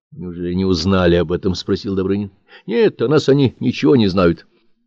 — Неужели не узнали об этом? — спросил Добрынин. — Нет, о нас они ничего не знают.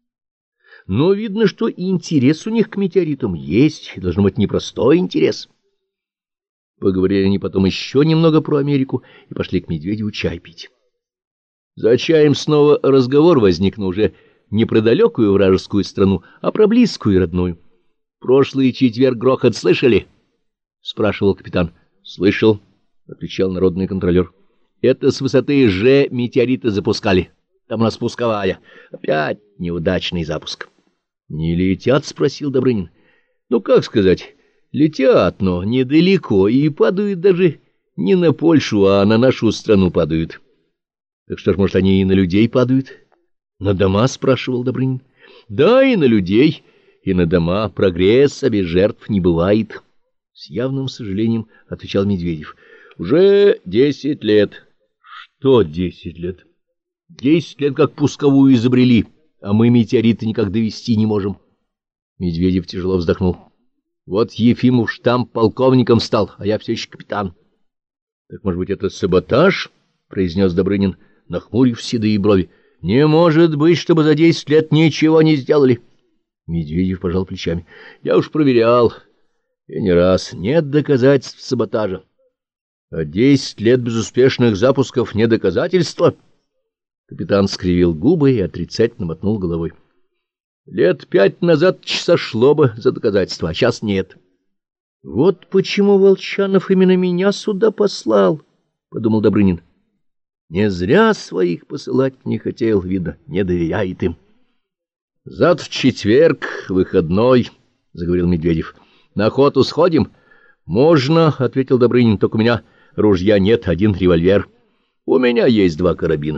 Но видно, что интерес у них к метеоритам есть, и должно быть непростой интерес. Поговорили они потом еще немного про Америку и пошли к Медведеву чай пить. За чаем снова разговор возник, но уже не про далекую вражескую страну, а про близкую и родную. — Прошлый четверг грохот слышали? — спрашивал капитан. — Слышал, — отвечал народный контролер. — Это с высоты Ж метеориты запускали. Там у нас пусковая. Опять неудачный запуск. — Не летят? — спросил Добрынин. — Ну, как сказать, летят, но недалеко, и падают даже не на Польшу, а на нашу страну падают. — Так что ж, может, они и на людей падают? — На дома? — спрашивал Добрынин. — Да, и на людей, и на дома. Прогресса без жертв не бывает. С явным сожалением отвечал Медведев. — Уже 10 лет. — Что 10 лет? — 10 лет как пусковую изобрели, а мы метеориты никак довести не можем. Медведев тяжело вздохнул. — Вот Ефимов штамп полковником стал, а я все еще капитан. — Так, может быть, это саботаж? — произнес Добрынин, нахмурив седые брови. — Не может быть, чтобы за 10 лет ничего не сделали. Медведев пожал плечами. — Я уж проверял. И не раз. Нет доказательств саботажа. А 10 лет безуспешных запусков не доказательство? Капитан скривил губы и отрицательно мотнул головой. Лет 5 назад сошло бы за доказательство, а сейчас нет. — Вот почему Волчанов именно меня сюда послал, — подумал Добрынин. Не зря своих посылать не хотел, видно, не доверяет им. — Завтра четверг, выходной, — заговорил Медведев. — На охоту сходим? — Можно, — ответил Добрынин, — только у меня ружья нет, один револьвер. У меня есть 2 карабина.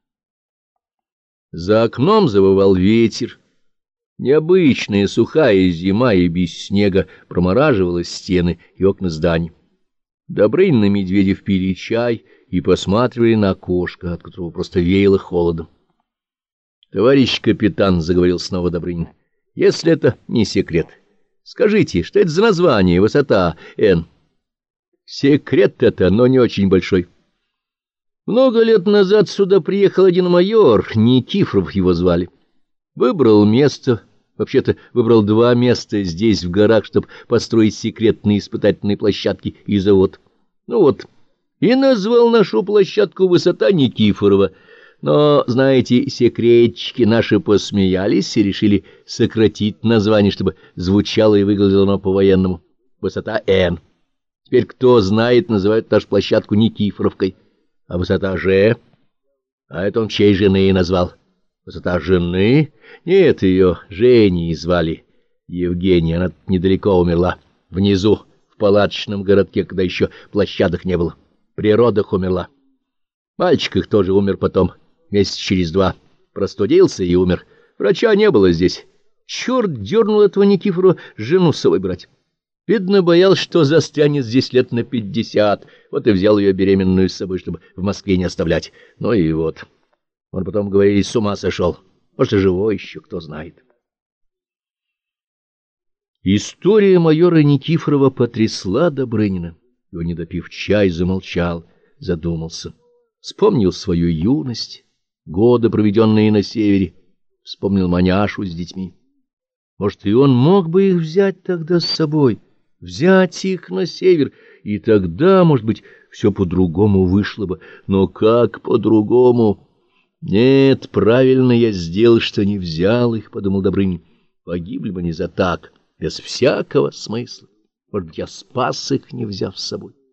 За окном завывал ветер. Необычная сухая зима и без снега промораживала стены и окна зданий. Добрынин и Медведев пили чай и посматривали на окошко, от которого просто веяло холодом. — Товарищ капитан, — заговорил снова Добрынин, — если это не секрет, скажите, что это за название, высота Н? — Секрет это, но не очень большой. Много лет назад сюда приехал один майор, Никифоров его звали. Выбрал место, вообще-то выбрал 2 места здесь, в горах, чтобы построить секретные испытательные площадки и завод. Ну вот, и назвал нашу площадку «Высота Никифорова». Но, знаете, секретчики наши посмеялись и решили сократить название, чтобы звучало и выглядело оно по-военному. Высота Н. Теперь, кто знает, называют нашу площадку Никифоровкой. А высота Ж? А это он чьей жены назвал? Высота жены? Нет, ее Женей звали. Евгения, она недалеко умерла. Внизу, в палаточном городке, когда еще площадок не было. При родах умерла. Мальчик их тоже умер потом, месяц через 2. Простудился и умер. Врача не было здесь. Черт дернул этого Никифорова жену с собой брать. Видно, боялся, что застрянет здесь лет на 50. Вот и взял ее беременную с собой, чтобы в Москве не оставлять. Ну и вот. Он потом, говорили, с ума сошел. Может, и живой еще, кто знает. История майора Никифорова потрясла Добрынина. И он, не допив чай, замолчал, задумался. Вспомнил свою юность, годы, проведенные на севере. Вспомнил Маняшу с детьми. Может, и он мог бы их взять тогда с собой, взять их на север, и тогда, может быть, все по-другому вышло бы. Но как по-другому? Нет, правильно я сделал, что не взял их, — подумал Добрынин. Погибли бы они за так, без всякого смысла. Может быть, я спас их, не взяв с собой.